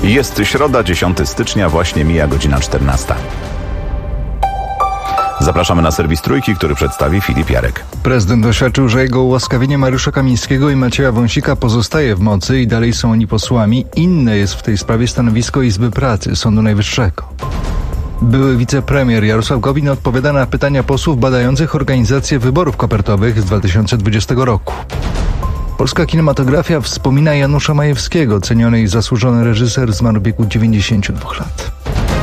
Jest środa, 10 stycznia, właśnie mija godzina 14. Zapraszamy na serwis Trójki, który przedstawi Filip Jarek. Prezydent oświadczył, że jego ułaskawienie Mariusza Kamińskiego i Macieja Wąsika pozostaje w mocy i dalej są oni posłami. Inne jest w tej sprawie stanowisko Izby Pracy Sądu Najwyższego. Były wicepremier Jarosław Gowin odpowiada na pytania posłów badających organizację wyborów kopertowych z 2020 roku. Polska kinematografia wspomina Janusza Majewskiego, ceniony i zasłużony reżyser, zmarł w wieku 92 lat.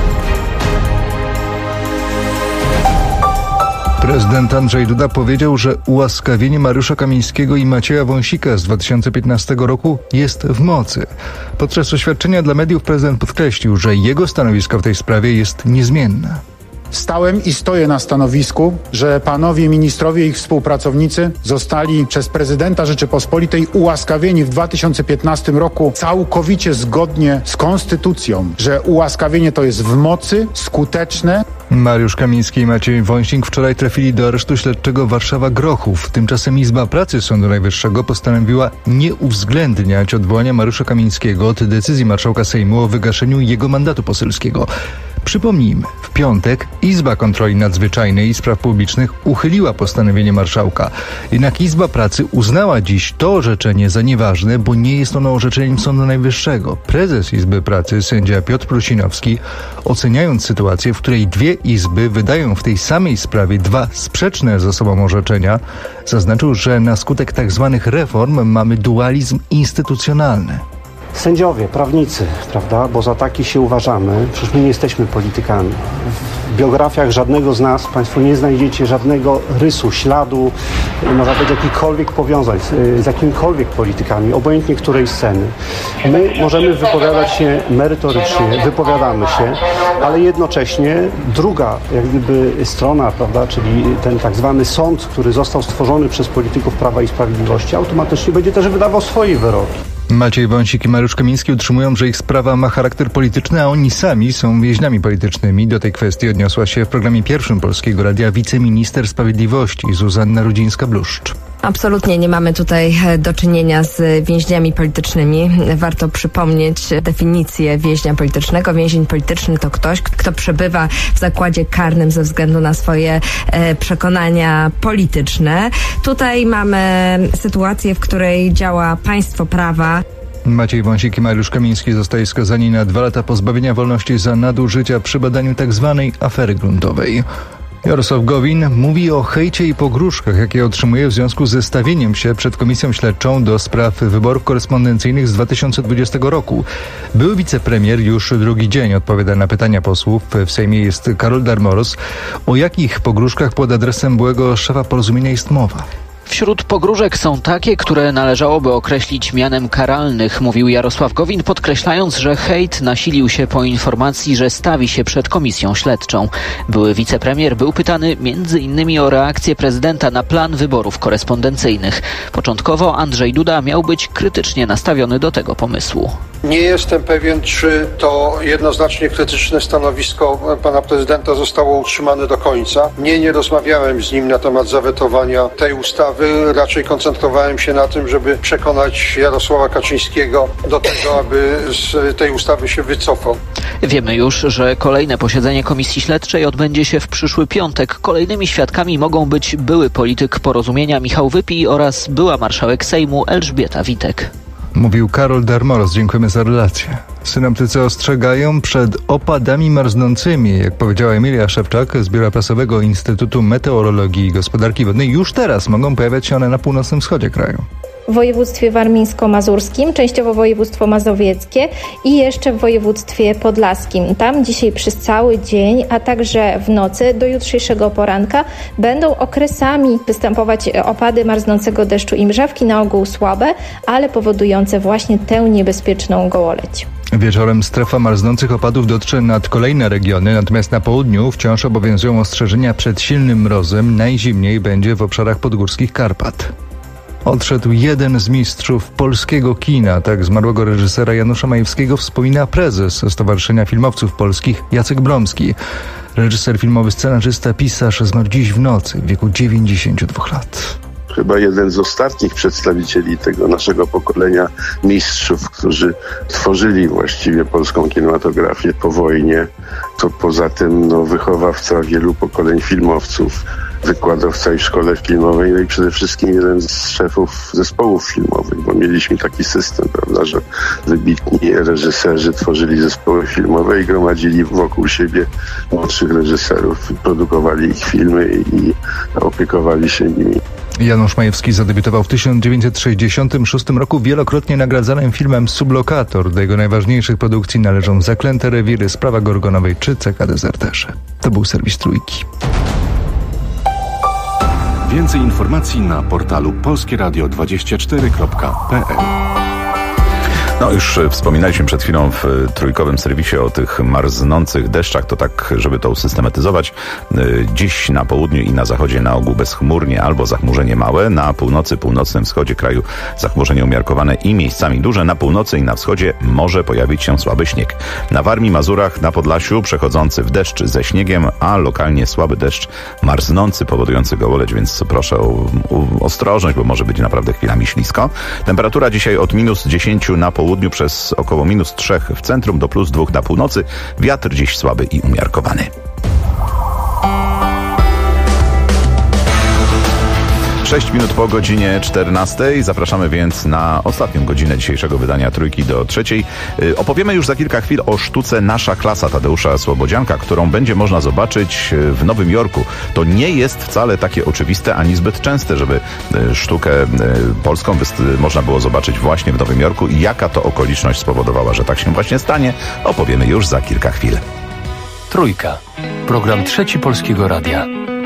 Prezydent Andrzej Duda powiedział, że ułaskawienie Mariusza Kamińskiego i Macieja Wąsika z 2015 roku jest w mocy. Podczas oświadczenia dla mediów prezydent podkreślił, że jego stanowisko w tej sprawie jest niezmienne. Stałem i stoję na stanowisku, że panowie ministrowie i ich współpracownicy zostali przez prezydenta Rzeczypospolitej ułaskawieni w 2015 roku całkowicie zgodnie z konstytucją, że ułaskawienie to jest w mocy, skuteczne. Mariusz Kamiński i Maciej Wąsik wczoraj trafili do aresztu śledczego Warszawa-Grochów. Tymczasem Izba Pracy Sądu Najwyższego postanowiła nie uwzględniać odwołania Mariusza Kamińskiego od decyzji marszałka Sejmu o wygaszeniu jego mandatu poselskiego. Przypomnijmy, w piątek Izba Kontroli Nadzwyczajnej i Spraw Publicznych uchyliła postanowienie marszałka. Jednak Izba Pracy uznała dziś to orzeczenie za nieważne, bo nie jest ono orzeczeniem Sądu Najwyższego. Prezes Izby Pracy, sędzia Piotr Prusinowski, oceniając sytuację, w której dwie izby wydają w tej samej sprawie dwa sprzeczne ze sobą orzeczenia, zaznaczył, że na skutek tzw. reform mamy dualizm instytucjonalny. Sędziowie, prawnicy, prawda, bo za takich się uważamy, przecież my nie jesteśmy politykami. W biografiach żadnego z nas Państwo nie znajdziecie żadnego rysu, śladu, można powiedzieć, jakichkolwiek powiązań z jakimikolwiek politykami, obojętnie której sceny. My możemy wypowiadać się merytorycznie, wypowiadamy się, ale jednocześnie druga jak gdyby strona, prawda, czyli ten tak zwany sąd, który został stworzony przez polityków Prawa i Sprawiedliwości, automatycznie będzie też wydawał swoje wyroki. Maciej Wąsik i Mariusz Kamiński utrzymują, że ich sprawa ma charakter polityczny, a oni sami są więźniami politycznymi. Do tej kwestii odniosła się w programie pierwszym Polskiego Radia wiceminister sprawiedliwości Zuzanna Rudzińska-Bluszcz. Absolutnie nie mamy tutaj do czynienia z więźniami politycznymi. Warto przypomnieć definicję więźnia politycznego. Więzień polityczny to ktoś, kto przebywa w zakładzie karnym ze względu na swoje przekonania polityczne. Tutaj mamy sytuację, w której działa państwo prawa. Maciej Wąsik i Mariusz Kamiński zostali skazani na 2 lata pozbawienia wolności za nadużycia przy badaniu tzw. afery gruntowej. Jarosław Gowin mówi o hejcie i pogróżkach, jakie otrzymuje w związku ze stawieniem się przed Komisją Śledczą do spraw wyborów korespondencyjnych z 2020 roku. Były wicepremier już drugi dzień odpowiada na pytania posłów. W Sejmie jest Karol Darmoros. O jakich pogróżkach pod adresem byłego szefa Porozumienia jest mowa? Wśród pogróżek są takie, które należałoby określić mianem karalnych, mówił Jarosław Gowin, podkreślając, że hejt nasilił się po informacji, że stawi się przed komisją śledczą. Były wicepremier był pytany m.in. o reakcję prezydenta na plan wyborów korespondencyjnych. Początkowo Andrzej Duda miał być krytycznie nastawiony do tego pomysłu. Nie jestem pewien, czy to jednoznacznie krytyczne stanowisko pana prezydenta zostało utrzymane do końca. Nie rozmawiałem z nim na temat zawetowania tej ustawy. Raczej koncentrowałem się na tym, żeby przekonać Jarosława Kaczyńskiego do tego, aby z tej ustawy się wycofał. Wiemy już, że kolejne posiedzenie Komisji Śledczej odbędzie się w przyszły piątek. Kolejnymi świadkami mogą być były polityk Porozumienia Michał Wypij oraz była marszałek Sejmu Elżbieta Witek. Mówił Karol Darmoros. Dziękujemy za relację. Synoptycy ostrzegają przed opadami marznącymi. Jak powiedziała Emilia Szewczak z Biura Prasowego Instytutu Meteorologii i Gospodarki Wodnej, już teraz mogą pojawiać się one na północnym wschodzie kraju. W województwie warmińsko-mazurskim, częściowo województwo mazowieckie i jeszcze w województwie podlaskim. Tam dzisiaj przez cały dzień, a także w nocy do jutrzejszego poranka będą okresami występować opady marznącego deszczu i mrzawki, na ogół słabe, ale powodujące właśnie tę niebezpieczną gołoleć. Wieczorem strefa marznących opadów dotrze nad kolejne regiony, natomiast na południu wciąż obowiązują ostrzeżenia przed silnym mrozem. Najzimniej będzie w obszarach podgórskich Karpat. Odszedł jeden z mistrzów polskiego kina. Tak zmarłego reżysera Janusza Majewskiego wspomina prezes Stowarzyszenia Filmowców Polskich Jacek Bromski. Reżyser filmowy, scenarzysta, pisarz zmarł dziś w nocy w wieku 92 lat. chyba jeden z ostatnich przedstawicieli tego naszego pokolenia mistrzów, którzy tworzyli właściwie polską kinematografię po wojnie. To poza tym wychowawca wielu pokoleń filmowców, wykładowca i w szkole filmowej, no i przede wszystkim jeden z szefów zespołów filmowych, bo mieliśmy taki system, prawda, że wybitni reżyserzy tworzyli zespoły filmowe i gromadzili wokół siebie młodszych reżyserów, produkowali ich filmy i opiekowali się nimi. Janusz Majewski zadebiutował w 1966 roku wielokrotnie nagradzanym filmem Sublokator. Do jego najważniejszych produkcji należą Zaklęte rewiry, Sprawa Gorgonowej czy CK Dezerterzy. To był serwis Trójki. Więcej informacji na portalu polskieradio24.pl. No już wspominaliśmy przed chwilą w trójkowym serwisie o tych marznących deszczach, to tak, żeby to usystematyzować. Dziś na południu i na zachodzie na ogół bezchmurnie albo zachmurzenie małe, na północy, północnym wschodzie kraju zachmurzenie umiarkowane i miejscami duże, na północy i na wschodzie może pojawić się słaby śnieg. Na Warmii, Mazurach, na Podlasiu przechodzący w deszcz ze śniegiem, a lokalnie słaby deszcz marznący, powodujący gołoleć, więc proszę o ostrożność, bo może być naprawdę chwilami ślisko. Temperatura dzisiaj od -10 na południu przez około -3 w centrum do +2 na północy. Wiatr dziś słaby i umiarkowany. 6 minut po godzinie 14. Zapraszamy więc na ostatnią godzinę dzisiejszego wydania Trójki do 3. Opowiemy już za kilka chwil o sztuce Nasza klasa Tadeusza Słobodzianka, którą będzie można zobaczyć w Nowym Jorku. To nie jest wcale takie oczywiste ani zbyt częste, żeby sztukę polską można było zobaczyć właśnie w Nowym Jorku. I jaka to okoliczność spowodowała, że tak się właśnie stanie, opowiemy już za kilka chwil. Trójka. Program Trzeci Polskiego Radia.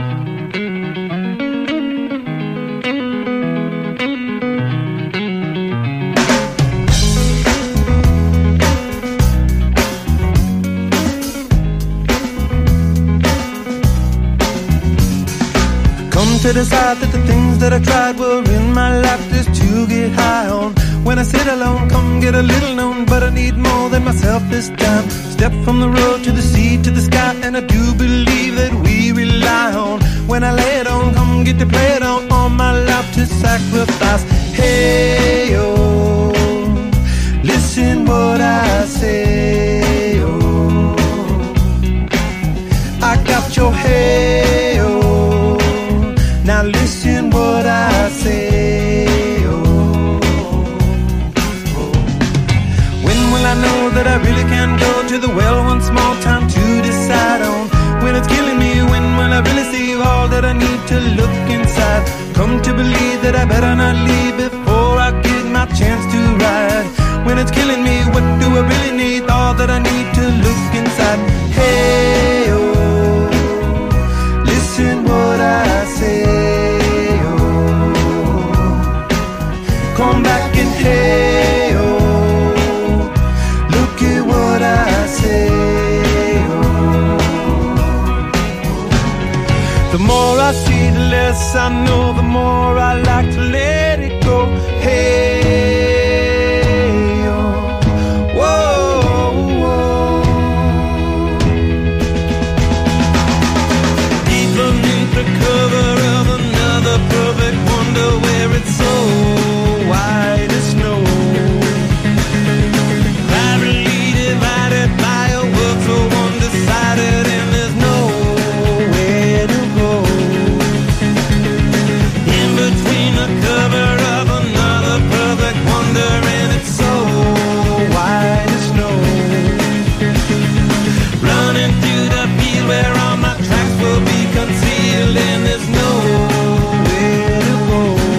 To decide that the things that I tried were in my life just to get high on. When I sit alone, come get a little known, but I need more than myself this time. Step from the road to the sea to the sky, and I do believe that we rely on. When I lay it on, come get to play it on, all my life to sacrifice. Hey, oh, listen what I say, oh, I got your hey, oh. Now listen what I say, oh, oh. When will I know that I really can go to the well one small time to decide on? When it's killing me, when will I really see all that I need to look inside? Come to believe that I better not leave before I get my chance to ride. When it's killing me, what do I really need? All that I need to look inside. Hey, oh, listen what I say. Come back and hey, oh, look at what I say, oh. The more I see, the less I know, the more I like to let it go. Hey, oh, whoa, whoa. Deep beneath the cover of another perfect wonder where it's so white as snow, privately divided by a world so undecided, and there's nowhere to go. In between the cover of another perfect wonder, and it's so white as snow. Running through the field where all my tracks will be concealed, and there's nowhere to go.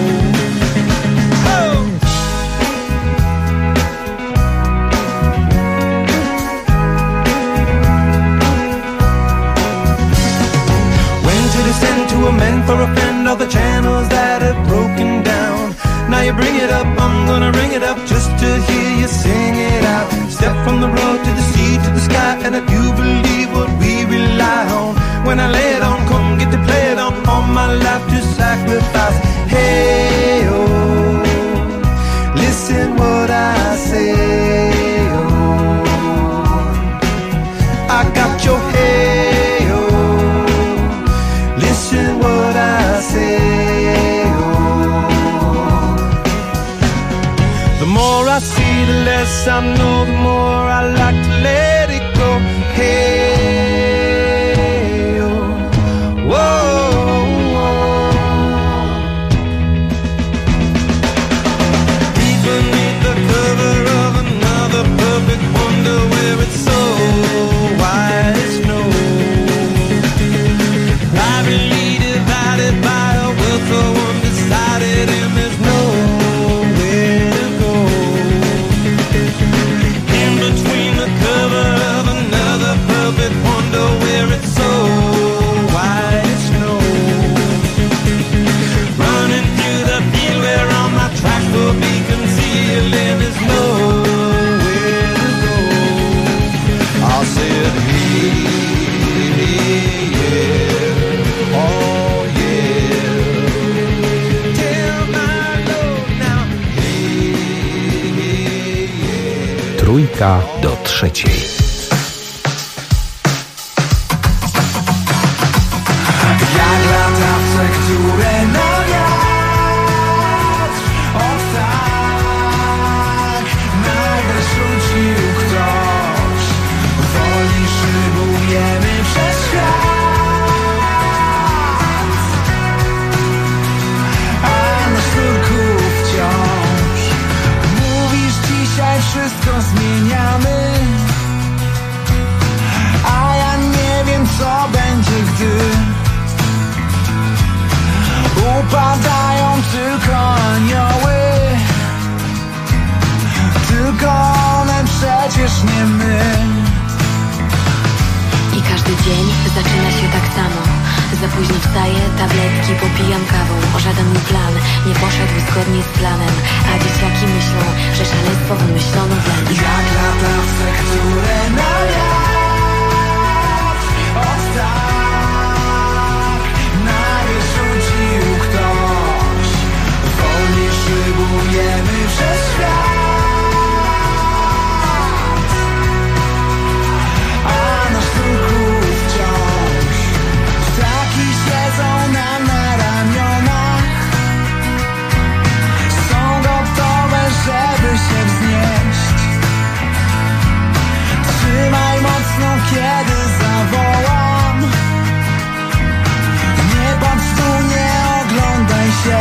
To amend for a friend all the channels that have broken down. Now you bring it up, I'm gonna ring it up just to hear you sing it out. Step from the road to the sea to the sky, and I do believe what we rely on. When I lay it on, come get to play it on, all my life to sacrifice. Hey, oh, listen what I say, oh, I got your hey, oh, listen what I say, oh. less I know, the more I like to let it go. Hey, oh, whoa, whoa. Beneath the cover of another perfect wonder, where it's so white as snow, privately divided by a will so undecided, and there's nowhere to go. In between the cover of another perfect wonder, where it's so white as snow, running through the field where all my tracks will be concealed, and there's nowhere to go. I said, hey, yeah, oh yeah, tell my Lord now, hey, yeah. Trójka do trzeciej. Jak latawce, które na wiatr, o tak, nagle rzucił ktoś. Woli szybujemy przez świat, a na sznurku wciąż mówisz, dzisiaj wszystko zmieniamy, a ja nie wiem, co będzie, gdy upadają tylko anioły. Tylko one, przecież nie my. I każdy dzień zaczyna się tak samo. Za późno wstaję, tabletki popijam kawą. Żaden mój plan nie poszedł zgodnie z planem, a dzieciaki myślą, że szaleństwo wymyślono dla nich. Jak latawce, które na wiatr, o tak, nagle rzucił ktoś. Wolniej szybujemy przez świat, a na sznurku wciąż ptaki siedzą nam na ramionach. Są gotowe, żeby się wznieść. Trzymaj mocno, kiedy zawołam. Nie patrz tu, nie oglądaj się.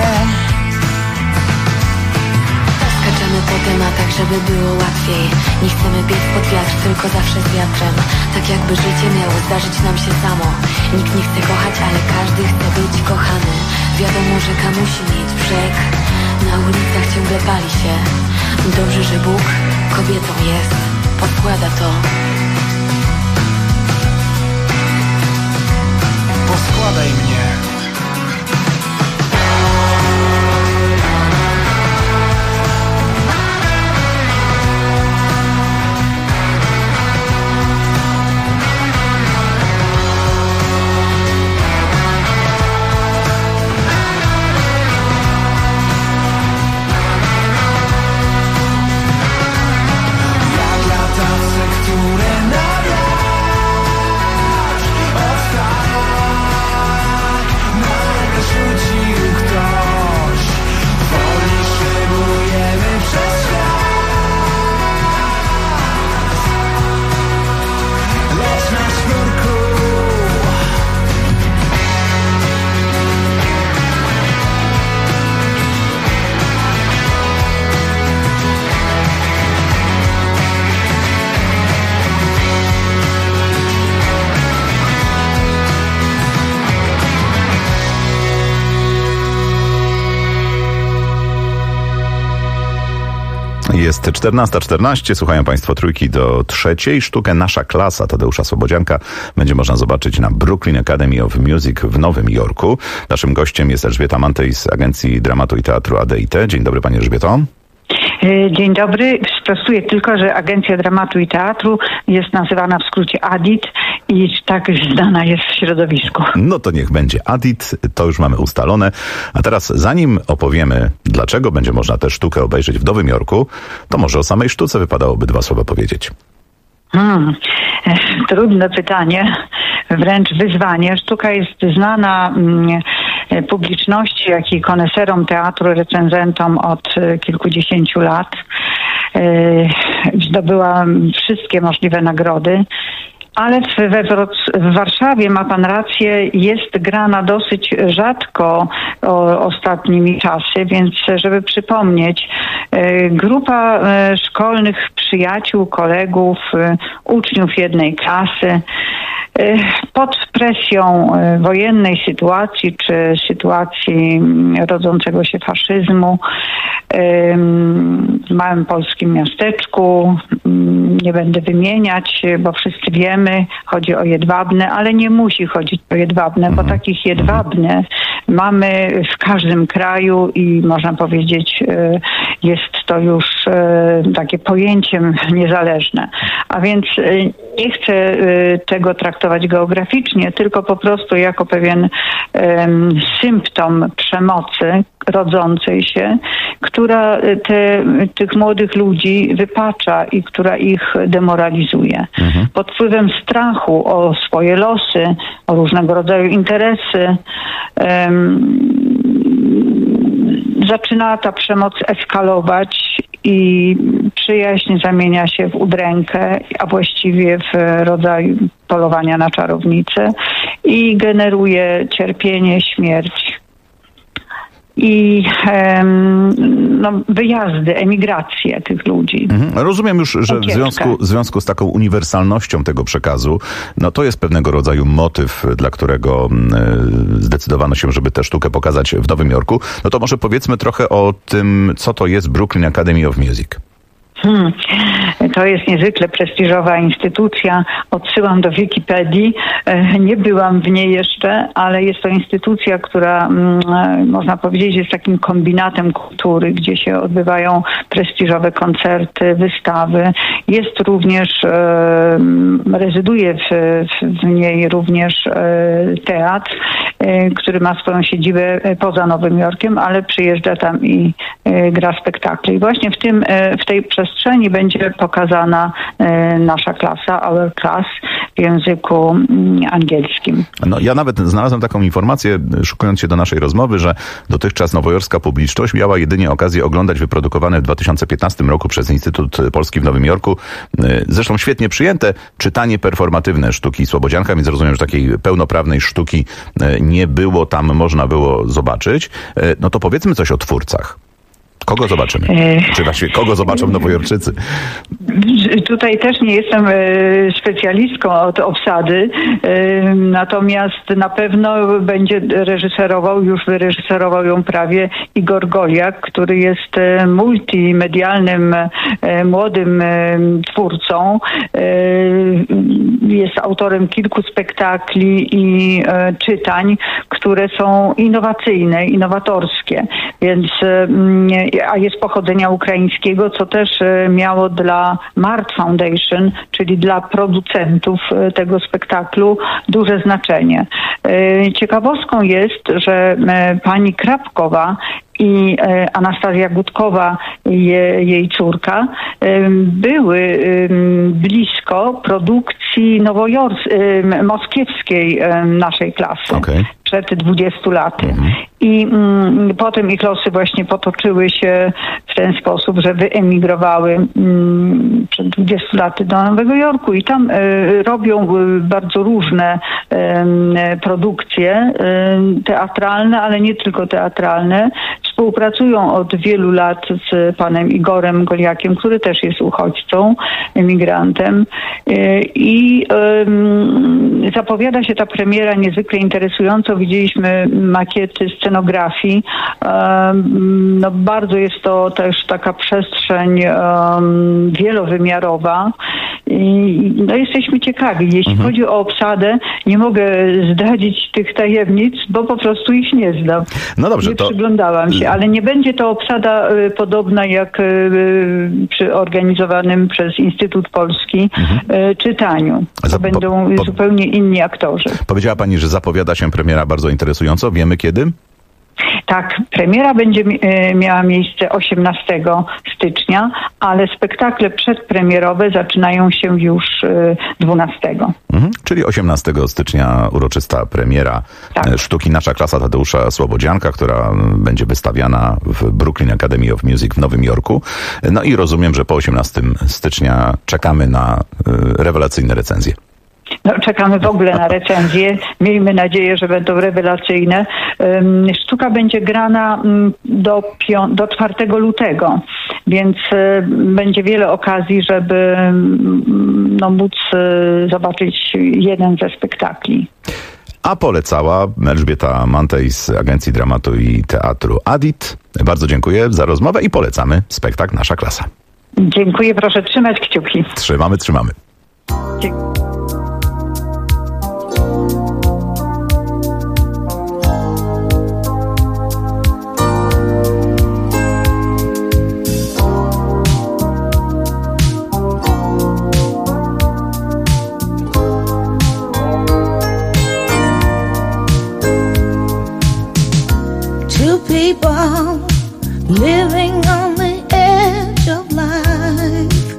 Skaczemy po tematach, żeby było łatwiej. Nie chcemy biec pod wiatr, tylko zawsze z wiatrem. Tak jakby życie miało zdarzyć nam się samo. Nikt nie chce kochać, ale każdy chce być kochany. Wiadomo, rzeka musi mieć brzeg. Na ulicach ciągle pali się. Dobrze, że Bóg kobietą jest. Podkłada to. Poskładaj mnie. Jak latawce, które na wiatr, o tak, nagle rzucił ktoś. Wolniej szybujemy przez świat, lecz na sznurku Jest 14:14. Słuchają Państwo Trójki do trzeciej. Sztukę Nasza klasa Tadeusza Słobodzianka będzie można zobaczyć na Brooklyn Academy of Music w Nowym Jorku. Naszym gościem jest Elżbieta Mantej z Agencji Dramatu i Teatru ADIT. Dzień dobry, Pani Elżbieto. Dzień dobry. Sprostuję tylko, że Agencja Dramatu i Teatru jest nazywana w skrócie ADIT i tak znana jest w środowisku. No to niech będzie ADIT, to już mamy ustalone. A teraz zanim opowiemy, dlaczego będzie można tę sztukę obejrzeć w Nowym Jorku, to może o samej sztuce wypadałoby dwa słowa powiedzieć. Trudne pytanie, wręcz wyzwanie. Sztuka jest znana publiczności, jak i koneserom teatru, recenzentom od kilkudziesięciu lat. Zdobyła wszystkie możliwe nagrody. Ale w Warszawie, ma pan rację, jest grana dosyć rzadko ostatnimi czasy, więc żeby przypomnieć, grupa szkolnych przyjaciół, kolegów, uczniów jednej klasy pod presją wojennej sytuacji czy sytuacji rodzącego się faszyzmu w małym polskim miasteczku, nie będę wymieniać, bo wszyscy wiemy, chodzi o Jedwabne, ale nie musi chodzić o Jedwabne, bo takich Jedwabne mamy w każdym kraju i można powiedzieć, jest to już takie pojęciem niezależne. A więc nie chcę tego traktować geograficznie, tylko po prostu jako pewien symptom przemocy rodzącej się, która tych młodych ludzi wypacza i która ich demoralizuje. Pod wpływem strachu o swoje losy, o różnego rodzaju interesy, zaczyna ta przemoc eskalować i przyjaźń zamienia się w udrękę, a właściwie w rodzaj polowania na czarownicę i generuje cierpienie, śmierć i wyjazdy, emigracje tych ludzi. Rozumiem już, że w związku z taką uniwersalnością tego przekazu, to jest pewnego rodzaju motyw, dla którego zdecydowano się, żeby tę sztukę pokazać w Nowym Jorku. No to może powiedzmy trochę o tym, co to jest Brooklyn Academy of Music. To jest niezwykle prestiżowa instytucja. Odsyłam do Wikipedii. Nie byłam w niej jeszcze, ale jest to instytucja, która można powiedzieć jest takim kombinatem kultury, gdzie się odbywają prestiżowe koncerty, wystawy. Jest również, rezyduje w niej również teatr, który ma swoją siedzibę poza Nowym Jorkiem, ale przyjeżdża tam i gra spektakle. I właśnie w tej przestrzeni będzie pokazana nasza klasa, our class, w języku angielskim. Ja nawet znalazłem taką informację, szukując się do naszej rozmowy, że dotychczas nowojorska publiczność miała jedynie okazję oglądać wyprodukowane w 2015 roku przez Instytut Polski w Nowym Jorku, zresztą świetnie przyjęte, czytanie performatywne sztuki Słobodzianka, więc rozumiem, że takiej pełnoprawnej sztuki nie było tam, można było zobaczyć. No to powiedzmy coś o twórcach. Kogo zobaczymy? Czy właściwie kogo zobaczą nowojorczycy? Tutaj też nie jestem specjalistką od obsady, natomiast na pewno będzie już wyreżyserował ją prawie Igor Goliak, który jest multimedialnym, młodym twórcą. Jest autorem kilku spektakli i czytań, które są innowacyjne, innowatorskie, więc a jest pochodzenia ukraińskiego, co też miało dla Mart Foundation, czyli dla producentów tego spektaklu, duże znaczenie. Ciekawostką jest, że pani Krapkowa i Anastazja Gutkowa, jej córka, były blisko produkcji moskiewskiej naszej klasy. Przed 20 laty. I potem ich losy właśnie potoczyły się w ten sposób, że wyemigrowały przed 20 laty do Nowego Jorku i tam robią bardzo różne produkcje teatralne, ale nie tylko teatralne. Współpracują od wielu lat z panem Igorem Goliakiem, który też jest uchodźcą, emigrantem. I zapowiada się ta premiera niezwykle interesująco. Widzieliśmy makiety scenografii. Bardzo jest to też taka przestrzeń wielowymiarowa. I jesteśmy ciekawi. Jeśli chodzi o obsadę, nie mogę zdradzić tych tajemnic, bo po prostu ich nie znam. No dobrze, nie przyglądałam się, ale nie będzie to obsada podobna jak przy organizowanym przez Instytut Polski czytaniu. To będą zupełnie inni aktorzy. Powiedziała pani, że zapowiada się premiera bardzo interesująco. Wiemy kiedy? Tak, premiera będzie miała miejsce 18 stycznia, ale spektakle przedpremierowe zaczynają się już 12. Czyli 18 stycznia uroczysta premiera sztuki Nasza klasa Tadeusza Słobodzianka, która będzie wystawiana w Brooklyn Academy of Music w Nowym Jorku. No i rozumiem, że po 18 stycznia czekamy na rewelacyjne recenzje. No, czekamy w ogóle na recenzje. Miejmy nadzieję, że będą rewelacyjne. Sztuka będzie grana do 4 lutego, więc będzie wiele okazji, żeby móc zobaczyć jeden ze spektakli. A polecała Elżbieta Mantej z Agencji Dramatu i Teatru ADIT. Bardzo dziękuję za rozmowę i polecamy spektakl Nasza klasa. Dziękuję, proszę trzymać kciuki. Trzymamy. Dziękuję. People living on the edge of life,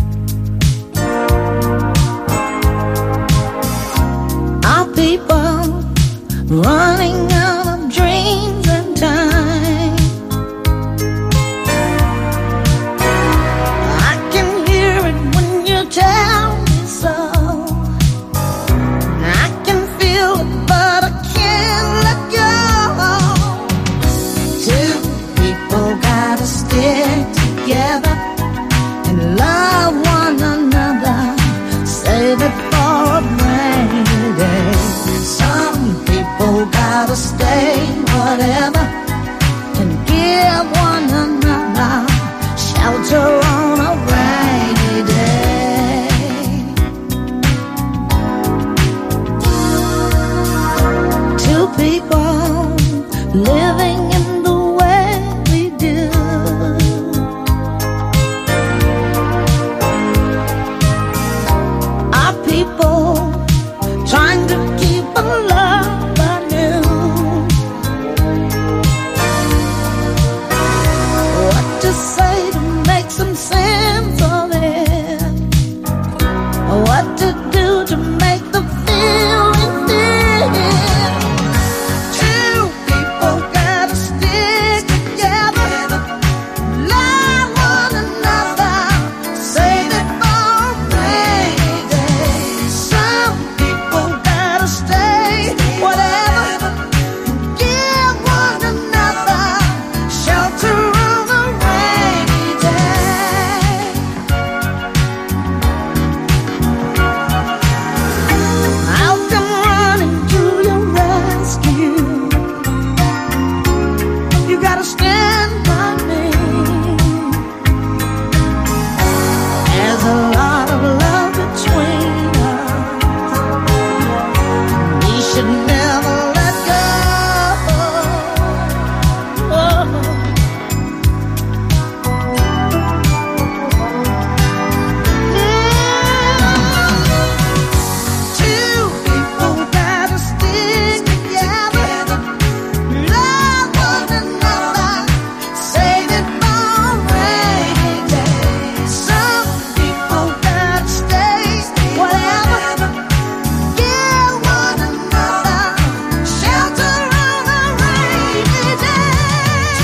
our people running out of dreams and time. I can hear it when you tell me so. I can feel it, but I can't let go. Gotta stick together and love one another. Save it for a rainy day. Some people gotta stay, whatever, and give one another shelter on a rainy day. Two people living in the way we do. Our people trying to keep a love anew. What to say to make some sense of it? What to do to make the feeling fit? Two people gotta stick together, love one another, save it for a rainy day. Some people gotta stay, whatever, give one another shelter on a rainy day. I'll come running to your rescue. You gotta stand by me. There's a lot of love between us. We should never let go. Two people gotta stick together, love one another, save it for a rainy day. Some people gotta stay, whatever, give one another shelter on a rainy day.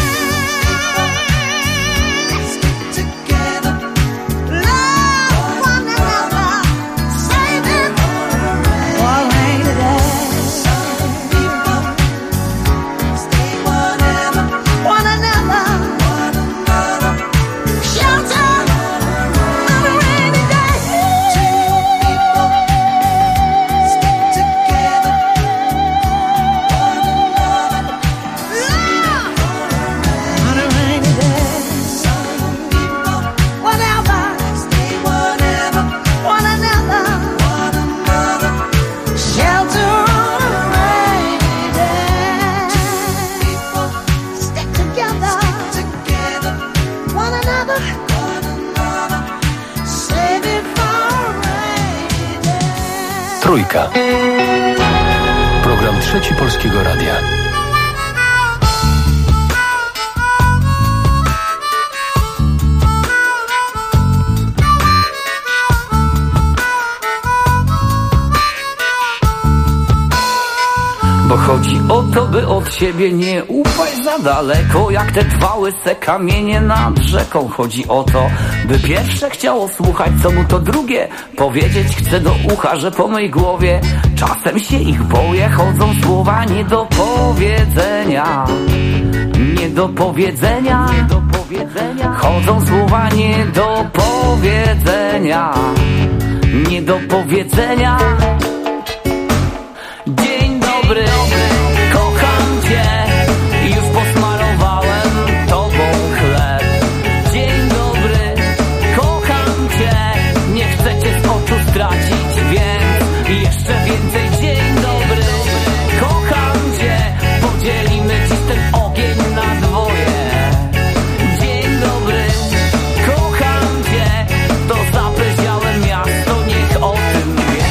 Stick together, love one another, save it for a rainy day. Some people stay, whatever, one another, shelter on a rainy day. Two people stick together, one another, love on a rainy day. Some people, whatever, stay, whatever, one another, shelter on a rainy day. Two people stick together, one another, save it for a rainy day. Trójka. Program Trzeci Polskiego Radia. Bo chodzi o to, by od siebie nie upaść za daleko, jak te dwa łyse kamienie nad rzeką. Chodzi o to, by pierwsze chciało słuchać, co mu to drugie powiedzieć chce do ucha, że po mej głowie czasem się ich boję. Chodzą słowa nie do powiedzenia, nie do powiedzenia, nie do powiedzenia. Chodzą słowa nie do powiedzenia, nie do powiedzenia. Dzień dobry, kocham cię, już posmarowałem tobą chleb. Dzień dobry, kocham cię, nie chcę cię z oczu stracić, więc jeszcze więcej. Dzień dobry, kocham cię, podzielimy dziś ten ogień na dwoje. Dzień dobry, kocham cię, to zapyziałe miasto, niech o tym wie.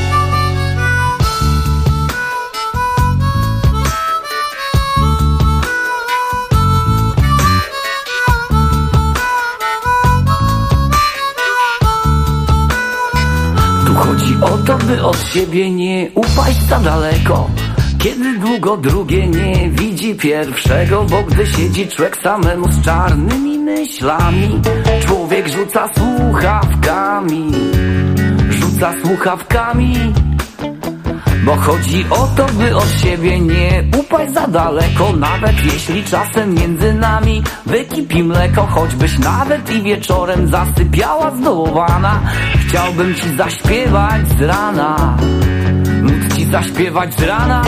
Tu chodzi o to, by od siebie nie upaść za daleko, kiedy długo drugie nie widzi pierwszego. Bo gdy siedzi człowiek samemu z czarnymi myślami, człowiek rzuca słuchawkami, rzuca słuchawkami. Bo chodzi o to, by od siebie nie upaść za daleko, nawet jeśli czasem między nami wykipi mleko. Choćbyś nawet i wieczorem zasypiała zdołowana, chciałbym ci zaśpiewać z rana, móc ci zaśpiewać z rana.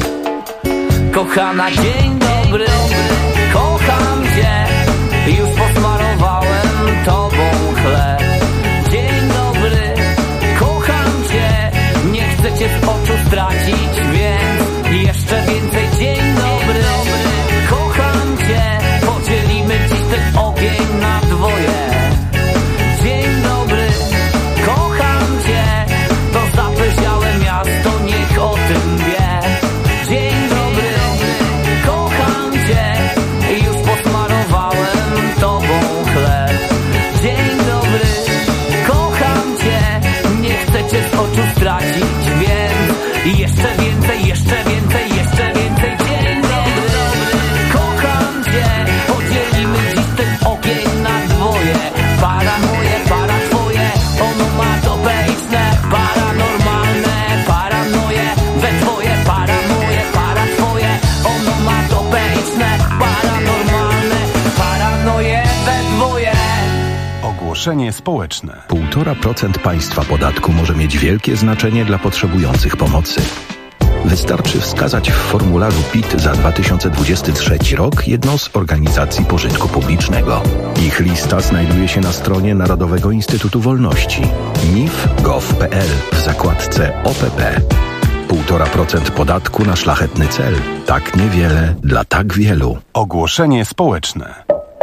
Kochana, dzień dobry, kocham cię, już posmarowałem tobą chleb. Dzień dobry, kocham cię, nie chcę cię z oczu stracić, więc jeszcze więcej. Dzień dobry, kocham cię, podzielimy dziś ten ogień na dwoje. Dzień dobry, kocham cię, to zapyziałe miasto, niech o tym wie. Dzień dobry, kocham cię, już posmarowałem tobą chleb. Dzień dobry, kocham cię, nie chcę cię z oczu stracić, więc jeszcze więcej, jeszcze więcej, jeszcze więcej. Dzień dobry, kocham cię, podzielimy dziś ten ogień na dwoje. Para moje, para twoje, onomatopeyczne, paranormalne, paranoje, we twoje. Para moje, para twoje, onomatopeyczne, paranormalne, paranoje, we dwoje. Ogłoszenie społeczne. 1,5% państwa podatku może mieć wielkie znaczenie dla potrzebujących pomocy. Wystarczy wskazać w formularzu PIT za 2023 rok jedną z organizacji pożytku publicznego. Ich lista znajduje się na stronie Narodowego Instytutu Wolności nif.gov.pl w zakładce OPP. 1,5% podatku na szlachetny cel. Tak niewiele dla tak wielu. Ogłoszenie społeczne.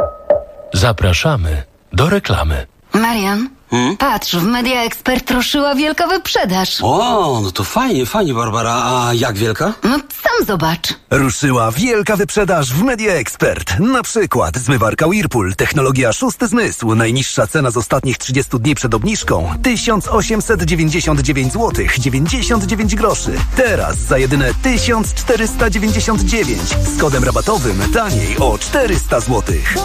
Zapraszamy do reklamy. Marian, patrz, w Media Expert ruszyła wielka wyprzedaż. O, no to fajnie, fajnie, Barbara. A jak wielka? No sam zobacz. Ruszyła wielka wyprzedaż w Media Expert. Na przykład zmywarka Whirlpool, technologia szósty zmysł. Najniższa cena z ostatnich 30 dni przed obniżką 1899 zł 99 groszy. Teraz za jedyne 1499 z kodem rabatowym taniej o 400 zł.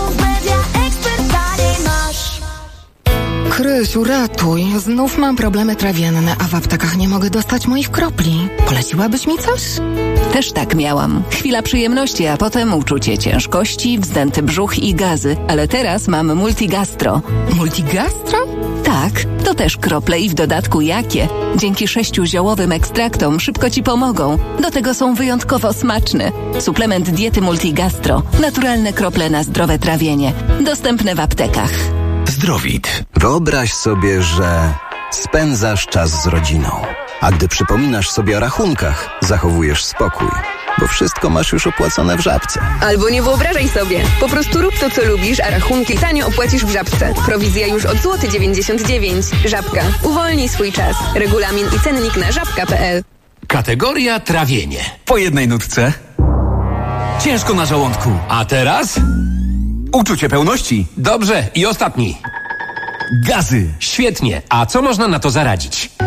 Krysiu, ratuj. Znów mam problemy trawienne, a w aptekach nie mogę dostać moich kropli. Poleciłabyś mi coś? Też tak miałam. Chwila przyjemności, a potem uczucie ciężkości, wzdęty brzuch i gazy. Ale teraz mam Multigastro. Multigastro? Tak, to też krople i w dodatku jakie. Dzięki 6 ziołowym ekstraktom szybko ci pomogą. Do tego są wyjątkowo smaczne. Suplement diety Multigastro. Naturalne krople na zdrowe trawienie. Dostępne w aptekach. Zdrowit. Wyobraź sobie, że spędzasz czas z rodziną. A gdy przypominasz sobie o rachunkach, zachowujesz spokój. Bo wszystko masz już opłacone w Żabce. Albo nie wyobrażaj sobie. Po prostu rób to, co lubisz, a rachunki tanio opłacisz w Żabce. Prowizja już od złoty 99 zł. Żabka. Uwolnij swój czas. Regulamin i cennik na żabka.pl. Kategoria trawienie. Po jednej nutce. Ciężko na żołądku. A teraz? Uczucie pełności. Dobrze, i ostatni. Gazy. Świetnie. A co można na to zaradzić?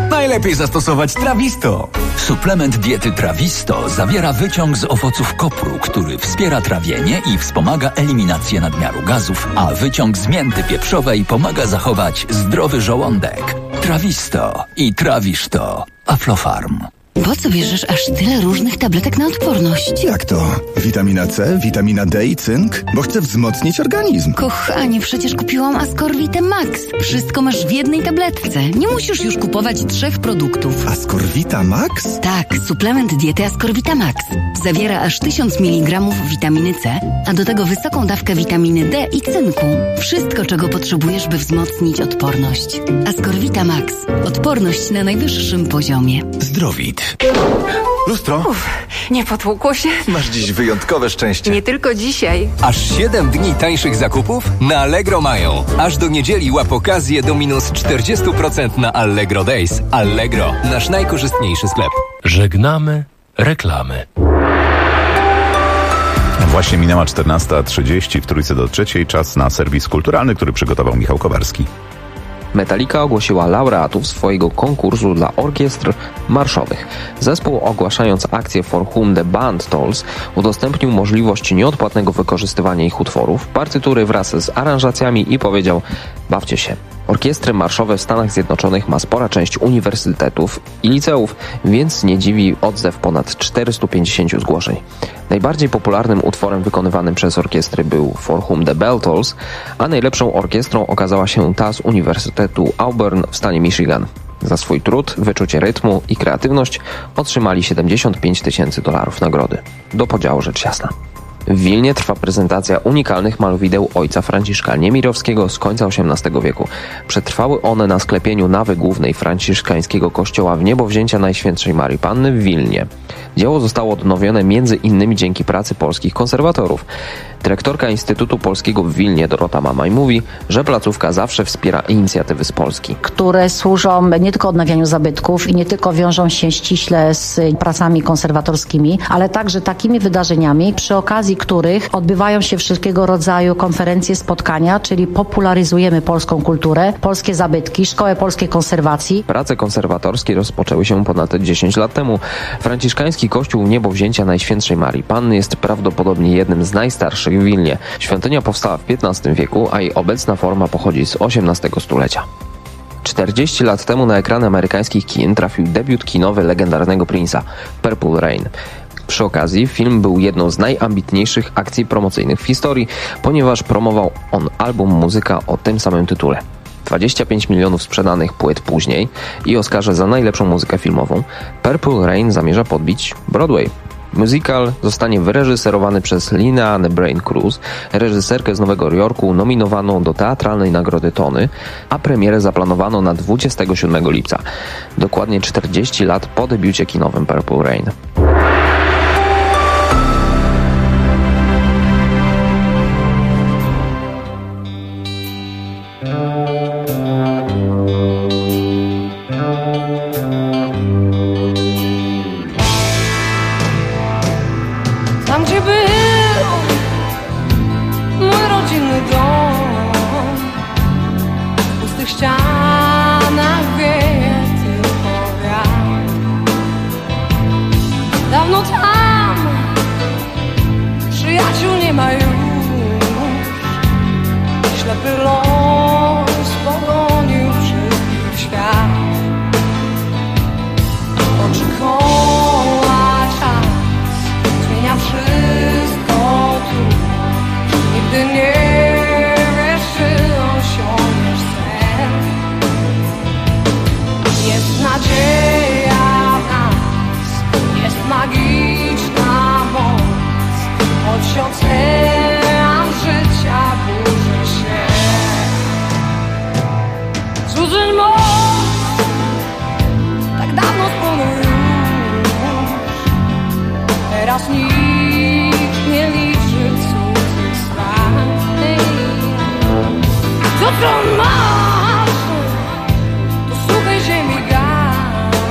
najlepiej zastosować Trawisto. Suplement diety Trawisto zawiera wyciąg z owoców kopru, który wspiera trawienie i wspomaga eliminację nadmiaru gazów, a wyciąg z mięty pieprzowej pomaga zachować zdrowy żołądek. Trawisto i trawisz to. Aflofarm. Po co bierzesz aż tyle różnych tabletek na odporność? Jak to? Witamina C, witamina D i cynk? Bo chcę wzmocnić organizm. Kochanie, przecież kupiłam Ascorvitę Max. Wszystko masz w jednej tabletce. Nie musisz już kupować 3 produktów. Ascorvita Max? Tak, suplement diety Ascorvita Max. Zawiera aż 1000 mg witaminy C, a do tego wysoką dawkę witaminy D i cynku. Wszystko, czego potrzebujesz, by wzmocnić odporność. Ascorvita Max. Odporność na najwyższym poziomie. Zdrowit. Lustro? Nie potłukło się? Masz dziś wyjątkowe szczęście. Nie tylko dzisiaj. Aż 7 dni tańszych zakupów? Na Allegro mają. Aż do niedzieli łap okazję do minus 40% na Allegro Days. Allegro, nasz najkorzystniejszy sklep. Żegnamy reklamy. Właśnie minęła 14:30 w Trójce do Trzeciej. Czas na serwis kulturalny, który przygotował Michał Kowarski. Metallica ogłosiła laureatów swojego konkursu dla orkiestr marszowych. Zespół, ogłaszając akcję For Whom the Band Tolls, udostępnił możliwość nieodpłatnego wykorzystywania ich utworów, partytury wraz z aranżacjami i powiedział: bawcie się. Orkiestry marszowe w Stanach Zjednoczonych ma spora część uniwersytetów i liceów, więc nie dziwi odzew ponad 450 zgłoszeń. Najbardziej popularnym utworem wykonywanym przez orkiestry był For Whom the Bell Tolls, a najlepszą orkiestrą okazała się ta z Uniwersytetu Auburn w stanie Michigan. Za swój trud, wyczucie rytmu i kreatywność otrzymali $75 000 nagrody. Do podziału rzecz jasna. W Wilnie trwa prezentacja unikalnych malowideł ojca Franciszka Niemirowskiego z końca XVIII wieku. Przetrwały one na sklepieniu nawy głównej franciszkańskiego kościoła w Niebowzięcia Najświętszej Marii Panny w Wilnie. Dzieło zostało odnowione m.in. dzięki pracy polskich konserwatorów. Dyrektorka Instytutu Polskiego w Wilnie Dorota Mamaj mówi, że placówka zawsze wspiera inicjatywy z Polski, które służą nie tylko odnawianiu zabytków i nie tylko wiążą się ściśle z pracami konserwatorskimi, ale także takimi wydarzeniami, przy okazji których odbywają się wszelkiego rodzaju konferencje, spotkania, czyli popularyzujemy polską kulturę, polskie zabytki, Szkołę Polskiej Konserwacji. Prace konserwatorskie rozpoczęły się ponad 10 lat temu. Franciszkański kościół Niebowzięcia Najświętszej Marii Panny jest prawdopodobnie jednym z najstarszych w Wilnie. Świątynia powstała w XV wieku, a jej obecna forma pochodzi z XVIII stulecia. 40 lat temu na ekrany amerykańskich kin trafił debiut kinowy legendarnego Prince'a, Purple Rain. Przy okazji film był jedną z najambitniejszych akcji promocyjnych w historii, ponieważ promował on album muzyka o tym samym tytule. 25 milionów sprzedanych płyt później i Oscarze za najlepszą muzykę filmową, Purple Rain zamierza podbić Broadway. Musical zostanie wyreżyserowany przez Lineane Brain Cruz, reżyserkę z Nowego Jorku nominowaną do Teatralnej Nagrody Tony, a premierę zaplanowano na 27 lipca, dokładnie 40 lat po debiucie kinowym Purple Rain. Tam, gdzie był mój rodzinny dom, w pustych ścianach wieje tylko wiatr. Dawno tam przyjaciół nie ma już, ślepy los pogonił wszystkich świat. Oczy koła czas zmienia wszystko tu. Nigdy nie wiesz, czy osiągniesz cel. Jest nadzieja w nas, jest magiczna moc. Choć ocean życia burzy się, cudzy most tak dawno spłonął już. Teraz nikt nie liczy cudzych strat. Co to masz, to suchej ziemi gaz.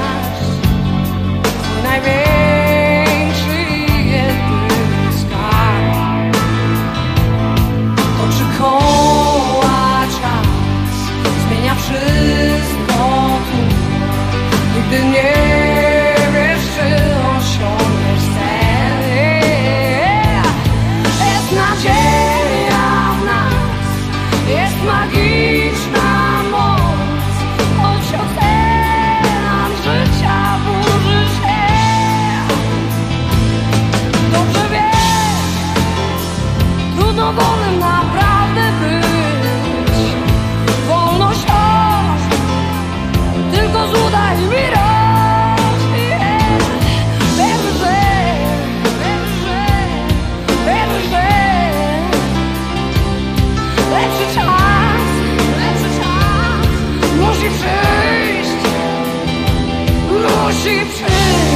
Nigdy nie wiesz, czy osiągniesz cel. Jest nadzieja w nas, jest magiczna moc, choć ocean życia burzy się. Dobrze wiesz, trudno wolnym naprawdę być. Wolność tylko złudaj mi rośnie. Wierzę, lepszy czas musi przyjść, musi przyjść.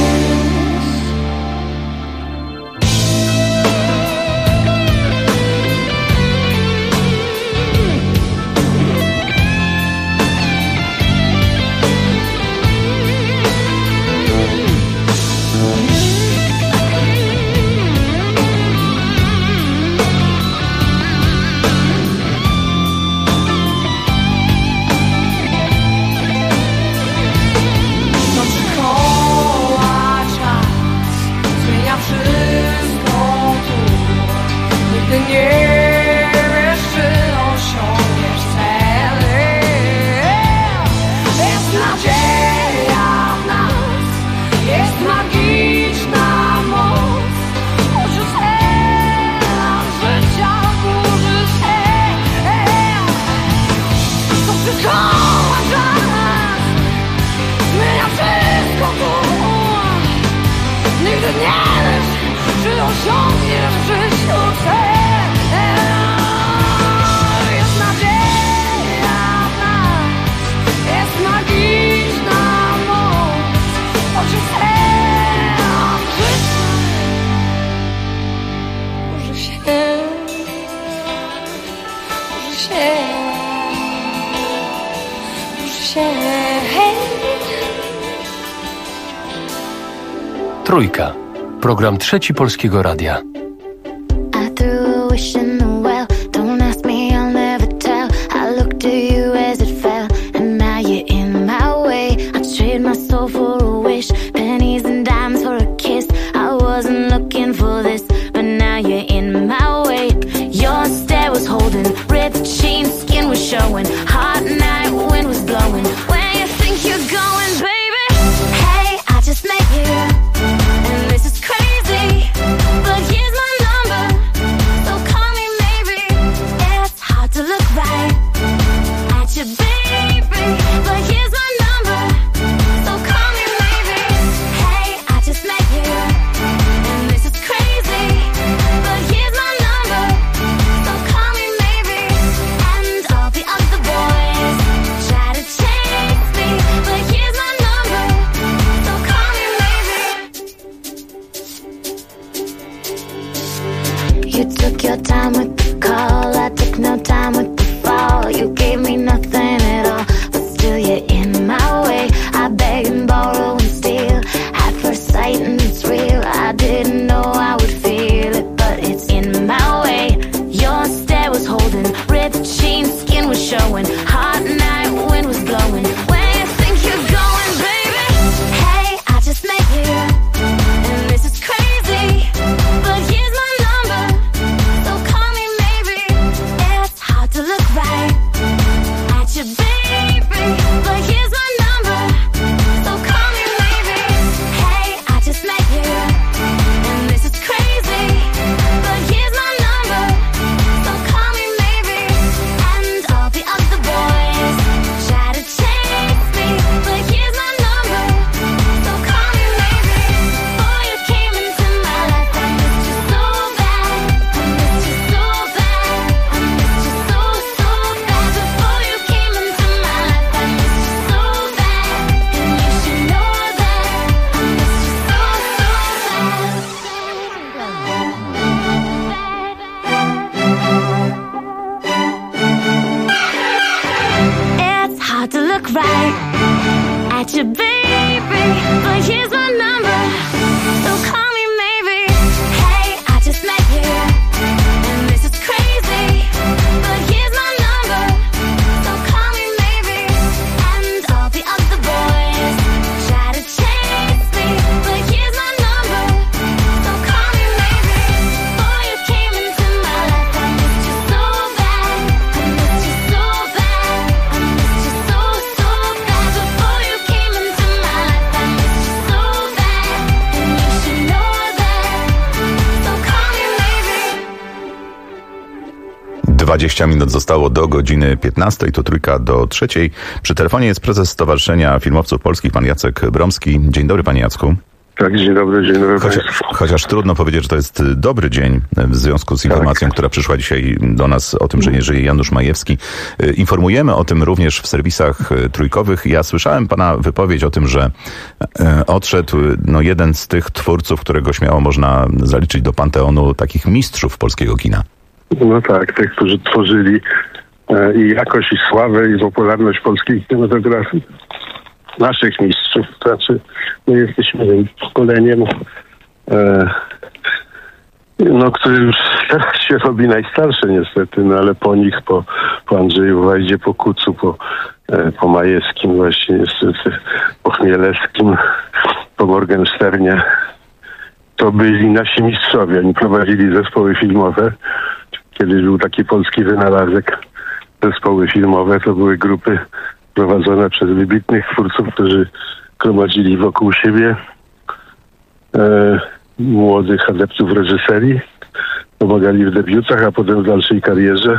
Nie wiesz, czy osiągniesz cel. Jest nadzieja w nas, jest magiczna moc, choć ocean życia burzy się. To wszystko ma czas, zmienia wszystko tu. Nigdy nie wiesz, czy osiągniesz w życiu cel. Trójka. Program Trzeci Polskiego Radia. Try 20 minut zostało do godziny 15, to 2 do 3. Przy telefonie jest prezes Stowarzyszenia Filmowców Polskich, pan Jacek Bromski. Dzień dobry, panie Jacku. Tak, dzień dobry. Chociaż trudno powiedzieć, że to jest dobry dzień w związku z informacją, która przyszła dzisiaj do nas o tym, że nie żyje Janusz Majewski. Informujemy o tym również w serwisach trójkowych. Ja słyszałem pana wypowiedź o tym, że odszedł jeden z tych twórców, którego śmiało można zaliczyć do panteonu takich mistrzów polskiego kina. No tak, tych, którzy tworzyli i jakość, i sławę, i popularność polskiej kinematografii. Naszych mistrzów, to znaczy my jesteśmy pokoleniem, które już teraz się robi najstarsze niestety, ale po nich, po Andrzeju Wajdzie, po Kucu, po Majewskim właśnie niestety, po Chmielewskim, po Morgensternie, to byli nasi mistrzowie. Oni prowadzili zespoły filmowe. Kiedyś był taki polski wynalazek. Zespoły filmowe to były grupy prowadzone przez wybitnych twórców, którzy gromadzili wokół siebie młodych adeptów reżyserii, pomagali w debiutach, a potem w dalszej karierze.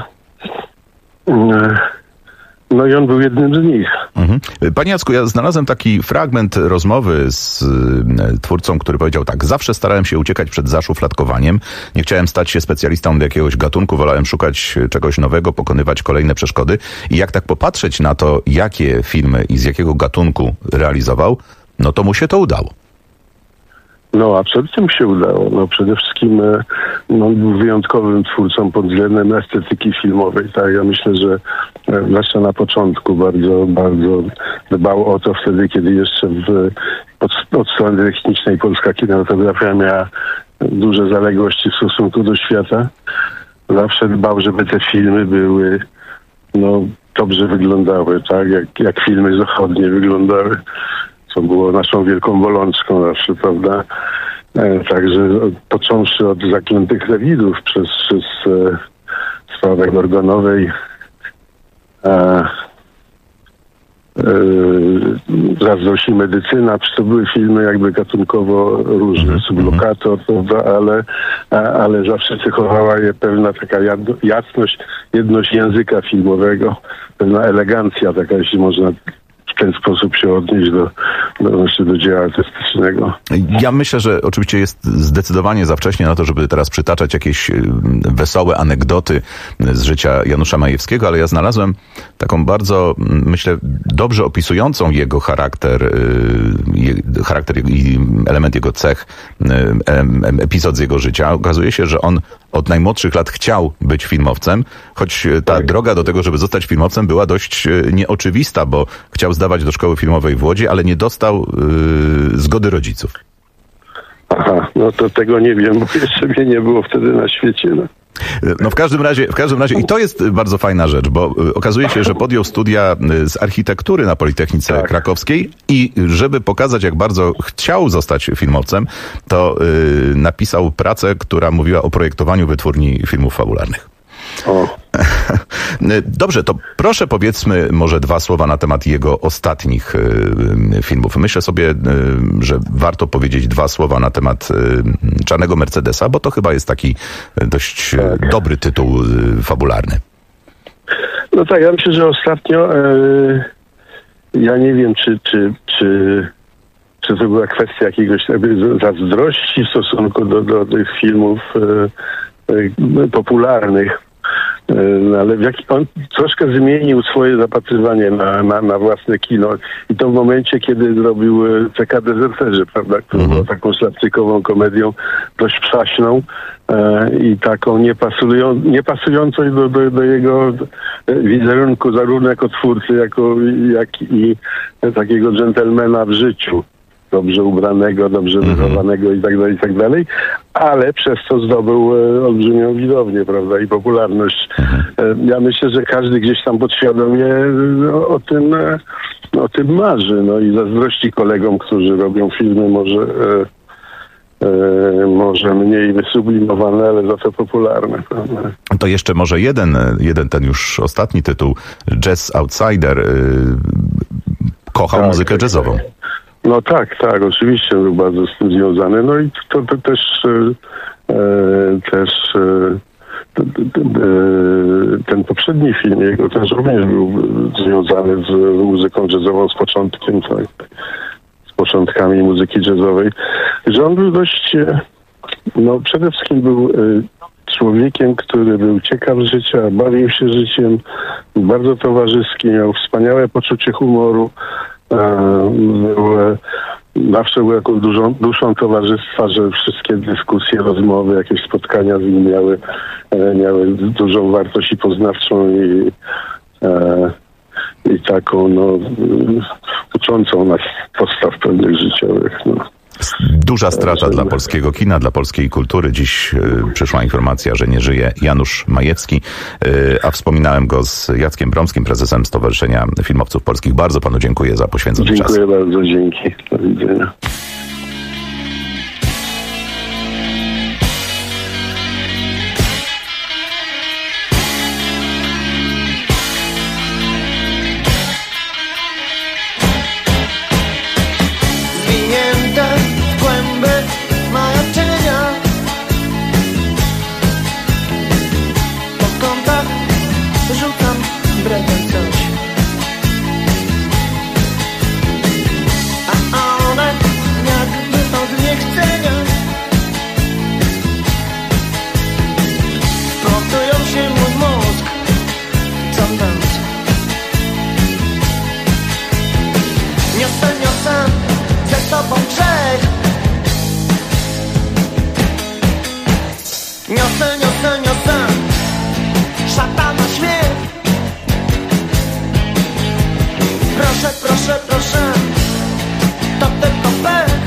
No i on był jednym z nich. Panie Jacku, ja znalazłem taki fragment rozmowy z twórcą, który powiedział tak: zawsze starałem się uciekać przed zaszufladkowaniem. Nie chciałem stać się specjalistą do jakiegoś gatunku, wolałem szukać czegoś nowego, pokonywać kolejne przeszkody. I jak tak popatrzeć na to, jakie filmy i z jakiego gatunku realizował, no to mu się to udało. No, absolutnie mu się udało. Przede wszystkim był wyjątkowym twórcą pod względem estetyki filmowej. Tak, ja myślę, że zwłaszcza na początku bardzo, bardzo dbał o to wtedy, kiedy jeszcze od strony technicznej polska kinematografia miała duże zaległości w stosunku do świata. Zawsze dbał, żeby te filmy były dobrze wyglądały, tak, jak filmy zachodnie wyglądały. To było naszą wielką bolączką zawsze, prawda? Także począwszy od Zaklętych Dawidów przez sprawę Gorgonowej, Zazdrość i Medycyna, to były filmy jakby gatunkowo różne, Sublokator, prawda? Ale zawsze cechowała je pewna taka jasność, jedność języka filmowego, pewna elegancja taka, jeśli można w ten sposób się odnieść do dzieła artystycznego. Ja myślę, że oczywiście jest zdecydowanie za wcześnie na to, żeby teraz przytaczać jakieś wesołe anegdoty z życia Janusza Majewskiego, ale ja znalazłem taką bardzo, myślę, dobrze opisującą jego charakter i element jego cech, epizod z jego życia. Okazuje się, że on od najmłodszych lat chciał być filmowcem, choć ta droga do tego, żeby zostać filmowcem, była dość nieoczywista, bo chciał zdawać do szkoły filmowej w Łodzi, ale nie dostał zgody rodziców. Aha, to tego nie wiem, bo jeszcze mnie nie było wtedy na świecie. W każdym razie i to jest bardzo fajna rzecz, bo okazuje się, że podjął studia z architektury na Politechnice Krakowskiej i żeby pokazać, jak bardzo chciał zostać filmowcem, to napisał pracę, która mówiła o projektowaniu wytwórni filmów fabularnych. Dobrze, to proszę powiedzmy może 2 słowa na temat jego ostatnich filmów. Myślę sobie, że warto powiedzieć 2 słowa na temat Czarnego Mercedesa, bo to chyba jest taki dość dobry tytuł fabularny. No tak, ja myślę, że ostatnio ja nie wiem, czy to była kwestia jakiegoś zazdrości w stosunku do tych filmów popularnych. Ale on troszkę zmienił swoje zapatrywanie na własne kino i to w momencie, kiedy zrobił CK Dezerterzy, prawda, która była taką slapstickową komedią dość przaśną i taką niepasującą do jego wizerunku zarówno jako twórcy, jak i takiego dżentelmena w życiu. Dobrze ubranego, dobrze wychowanego i tak dalej, ale przez to zdobył olbrzymią widownię, prawda, i popularność. Ja myślę, że każdy gdzieś tam podświadomie o tym marzy, i zazdrości kolegom, którzy robią filmy może mniej wysublimowane, ale za to popularne, prawda? To jeszcze może jeden ten już ostatni tytuł, Jazz Outsider, kochał muzykę jazzową. No tak, oczywiście był bardzo z tym związany. No i to też ten poprzedni film jego też również był związany z muzyką jazzową, z początkiem, tak, z początkami muzyki jazzowej, że on był dość, przede wszystkim był człowiekiem, który był ciekaw życia, bawił się życiem, był bardzo towarzyski, miał wspaniałe poczucie humoru, zawsze był jakąś duszą towarzystwa, że wszystkie dyskusje, rozmowy, jakieś spotkania z nim miały dużą wartość i poznawczą i taką uczącą nas postaw pewnych życiowych. Duża strata dla polskiego kina, dla polskiej kultury. Dziś przyszła informacja, że nie żyje Janusz Majewski, a wspominałem go z Jackiem Bromskim, prezesem Stowarzyszenia Filmowców Polskich. Bardzo panu dziękuję za poświęcony czas. Dziękuję bardzo, dzięki. Do widzenia. Niosę szatana śmierć. Proszę, to tylko pech.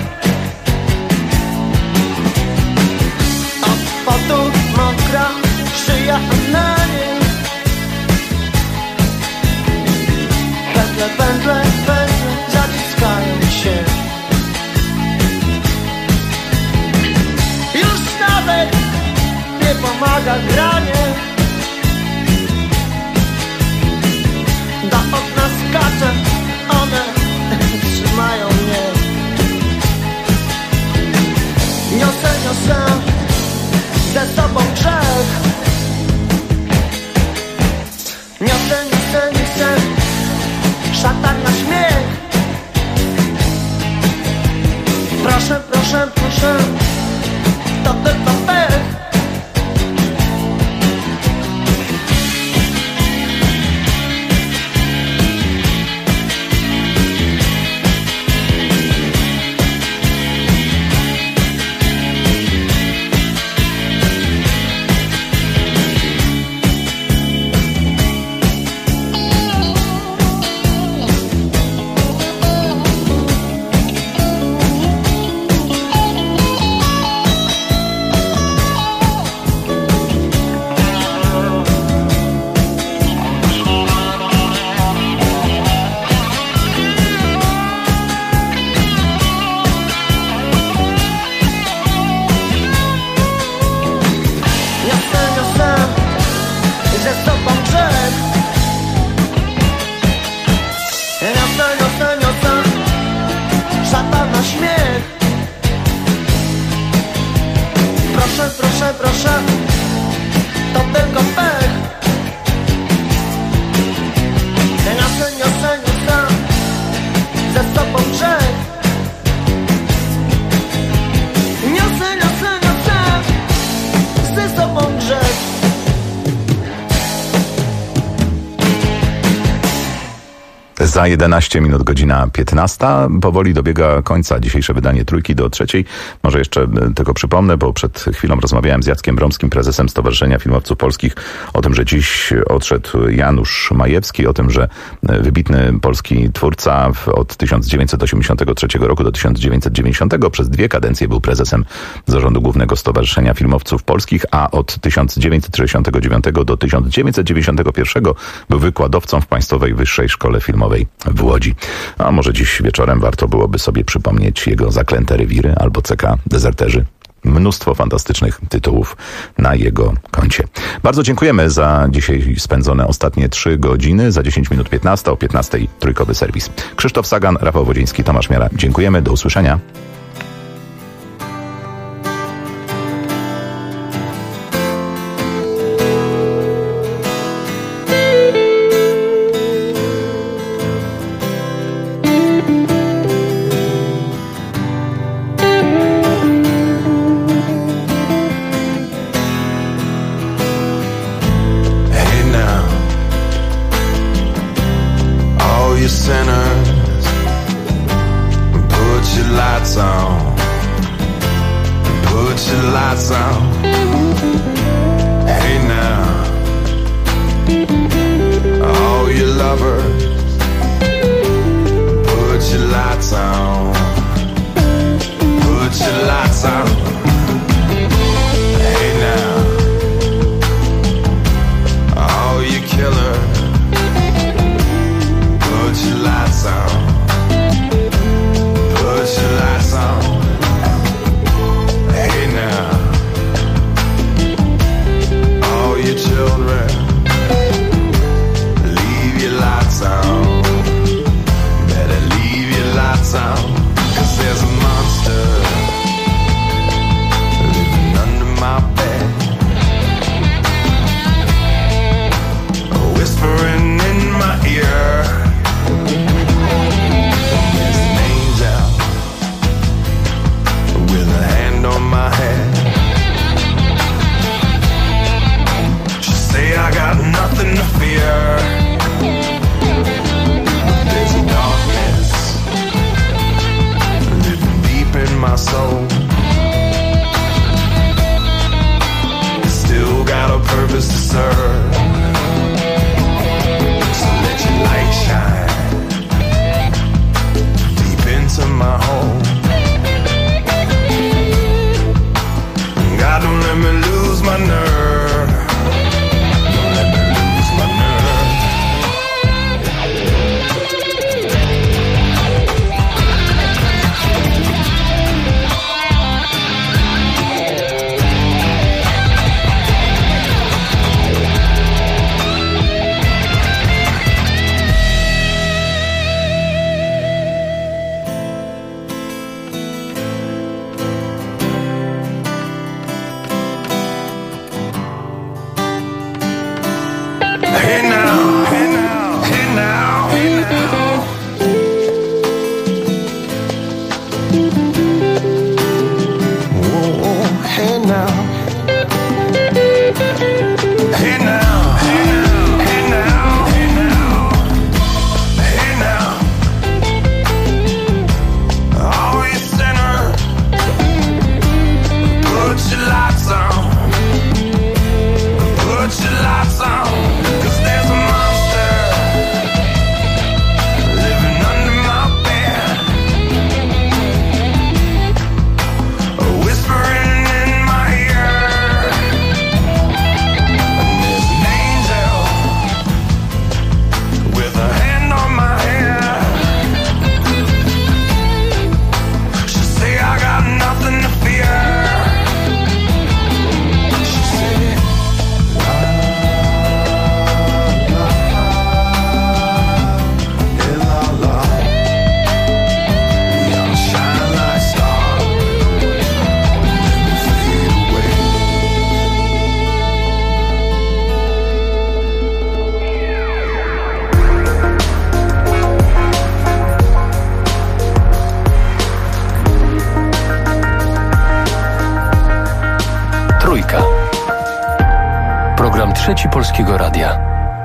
Od potu mokra szyja na niej. Pętle zaciskają się. Już nawet nie pomaga granie. Do okna skaczę, one trzymają mnie. Niosę ze sobą grzech. Niosę szatan na śmiech. Proszę, to tylko pech. Proszę, to tylko pech. Niosę ze sobą grzech. Niosę ze sobą grzech. Za 11 minut, godzina 15. Powoli dobiega końca dzisiejsze wydanie Trójki do trzeciej. Może jeszcze tylko przypomnę, bo przed chwilą rozmawiałem z Jackiem Bromskim, prezesem Stowarzyszenia Filmowców Polskich, o tym, że dziś odszedł Janusz Majewski, o tym, że wybitny polski twórca od 1983 roku do 1990 przez 2 kadencje był prezesem Zarządu Głównego Stowarzyszenia Filmowców Polskich, a od 1969 do 1991 był wykładowcą w Państwowej Wyższej Szkole Filmowej w Łodzi. A może dziś wieczorem warto byłoby sobie przypomnieć jego Zaklęte rewiry albo CK Dezerterzy. Mnóstwo fantastycznych tytułów na jego koncie. Bardzo dziękujemy za dzisiaj spędzone ostatnie 3 godziny. Za 10 minut 15, o 15 trójkowy serwis. Krzysztof Sagan, Rafał Wodziński, Tomasz Miara. Dziękujemy, do usłyszenia. on. Put your lights on. Hey now, all your lovers, put your lights on. Put your lights on. Hey now, all you killers, put your lights on. Put your lights on. Hey now, all your children, leave your lights on. Better leave your lights on, 'cause there's a monster living under my bed, whispering in my ear. There's an angel with a hand on my head. She say I got nothing to fear. There's a darkness living deep in my soul. Still got a purpose to serve. So let your light shine deep into my home. God, don't let me lose my nerve. Don't let me lose my nerve. Hey now, hey now, hey now, hey now. Whoa, hey now. Hey now, hey now, hey now, hey now. Hey now. All you sinners, put your lights on. Put your lights on. 'Cause there's a monster living under my bed, whispering in my ear. And there's an angel with a hand on my head. She say I got nothing to fear. She said, Trójka. Program Trzeci Polskiego Radia.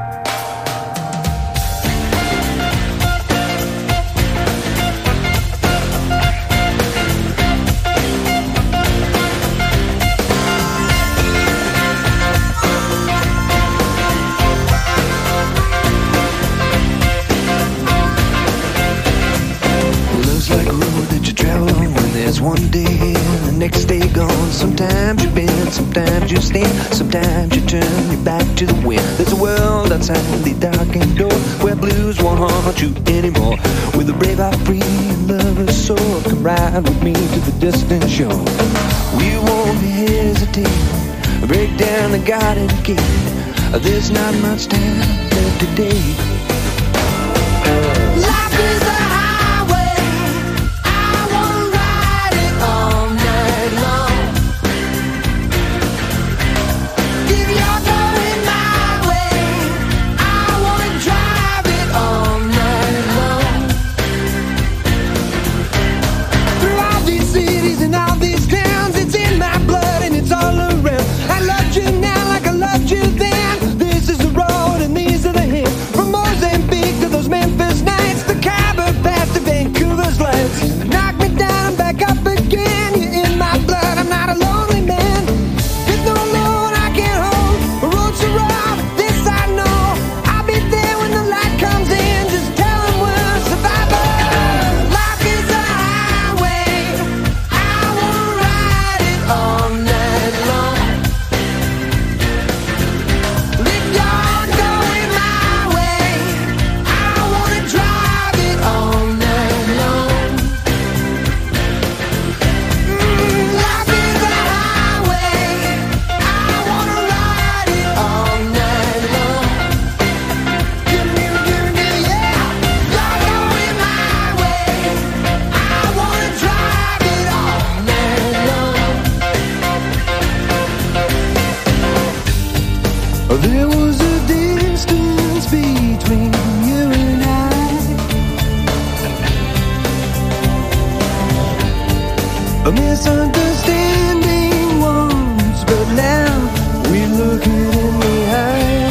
Love's like a road that you travel on when there's one day here, the next day gone. Sometimes you bend, sometimes you stand, sometimes you turn your back to the wind. There's a world outside the darkened door where blues won't haunt you anymore. With a brave heart free and lover's soul, come ride with me to the distant shore. We won't hesitate, break down the garden gate. There's not much time left today. Life is a highway, I wanna ride it all night long. If you're going my way, I wanna drive it all night long. Through all these cities and all these towns, it's in my blood and it's all around. I loved you now like I loved you then. This is the road and these are the hills. From all There was a distance between you and I. A misunderstanding once, but now we look it in the eye.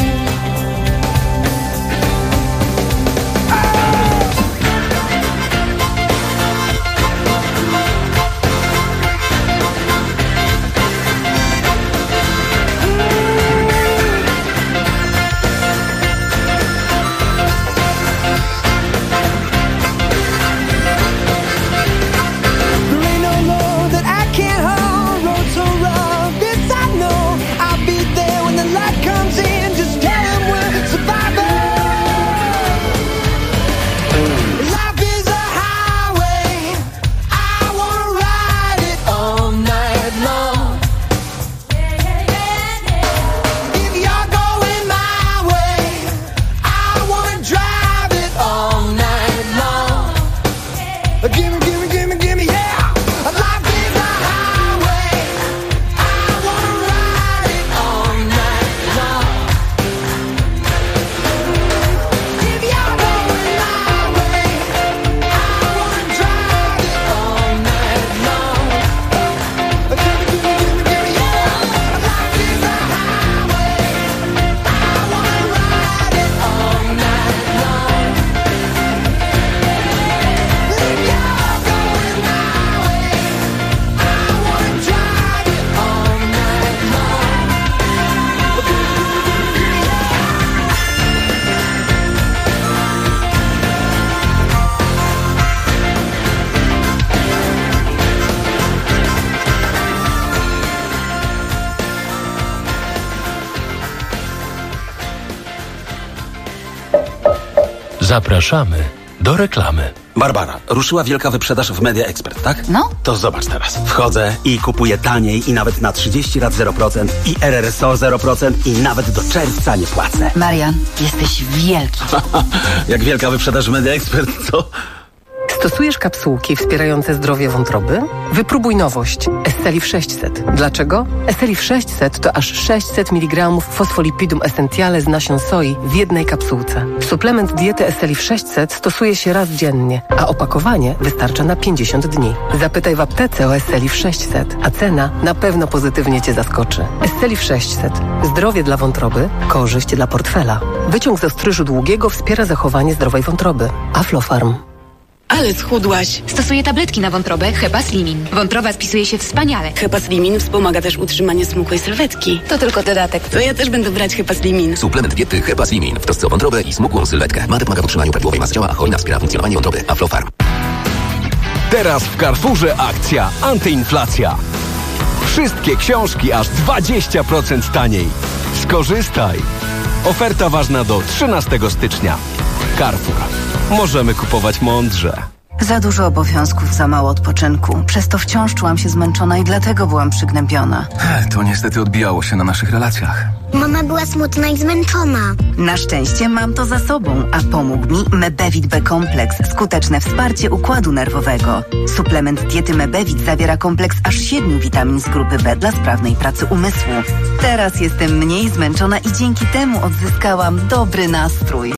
Zapraszamy do reklamy. Barbara, ruszyła wielka wyprzedaż w Media Expert, tak? No. To zobacz teraz. Wchodzę i kupuję taniej i nawet na 30 lat 0% i RRSO 0% i nawet do czerwca nie płacę. Marian, jesteś wielki. Jak wielka wyprzedaż w Media Expert, co? Stosujesz kapsułki wspierające zdrowie wątroby? Wypróbuj nowość Estelif 600. Dlaczego? Estelif 600 to aż 600 mg fosfolipidum essentiale z nasion soi w jednej kapsułce. Suplement diety Estelif 600 stosuje się raz dziennie, a opakowanie wystarcza na 50 dni. Zapytaj w aptece o Estelif 600, a cena na pewno pozytywnie Cię zaskoczy. Estelif 600. Zdrowie dla wątroby, korzyść dla portfela. Wyciąg z ostryżu długiego wspiera zachowanie zdrowej wątroby. Aflofarm. Ale schudłaś. Stosuję tabletki na wątrobę Hepaslimin. Wątroba spisuje się wspaniale. Hepaslimin wspomaga też utrzymanie smukłej sylwetki. To tylko dodatek. To ja też będę brać Hepaslimin. Suplement diety Hepaslimin w trosce o wątrobę i smukłą sylwetkę. Mate pomaga w utrzymaniu prawidłowej masy ciała, a cholina wspiera funkcjonowanie wątroby. Aflofarm. Teraz w Carrefourze akcja antyinflacja. Wszystkie książki aż 20% taniej. Skorzystaj! Oferta ważna do 13 stycznia. Carrefour. Możemy kupować mądrze. Za dużo obowiązków, za mało odpoczynku. Przez to wciąż czułam się zmęczona i dlatego byłam przygnębiona. To niestety odbijało się na naszych relacjach. Mama była smutna i zmęczona. Na szczęście mam to za sobą, a pomógł mi Mebevit B-kompleks. Skuteczne wsparcie układu nerwowego. Suplement diety Mebevit zawiera kompleks aż 7 witamin z grupy B dla sprawnej pracy umysłu. Teraz jestem mniej zmęczona i dzięki temu odzyskałam dobry nastrój.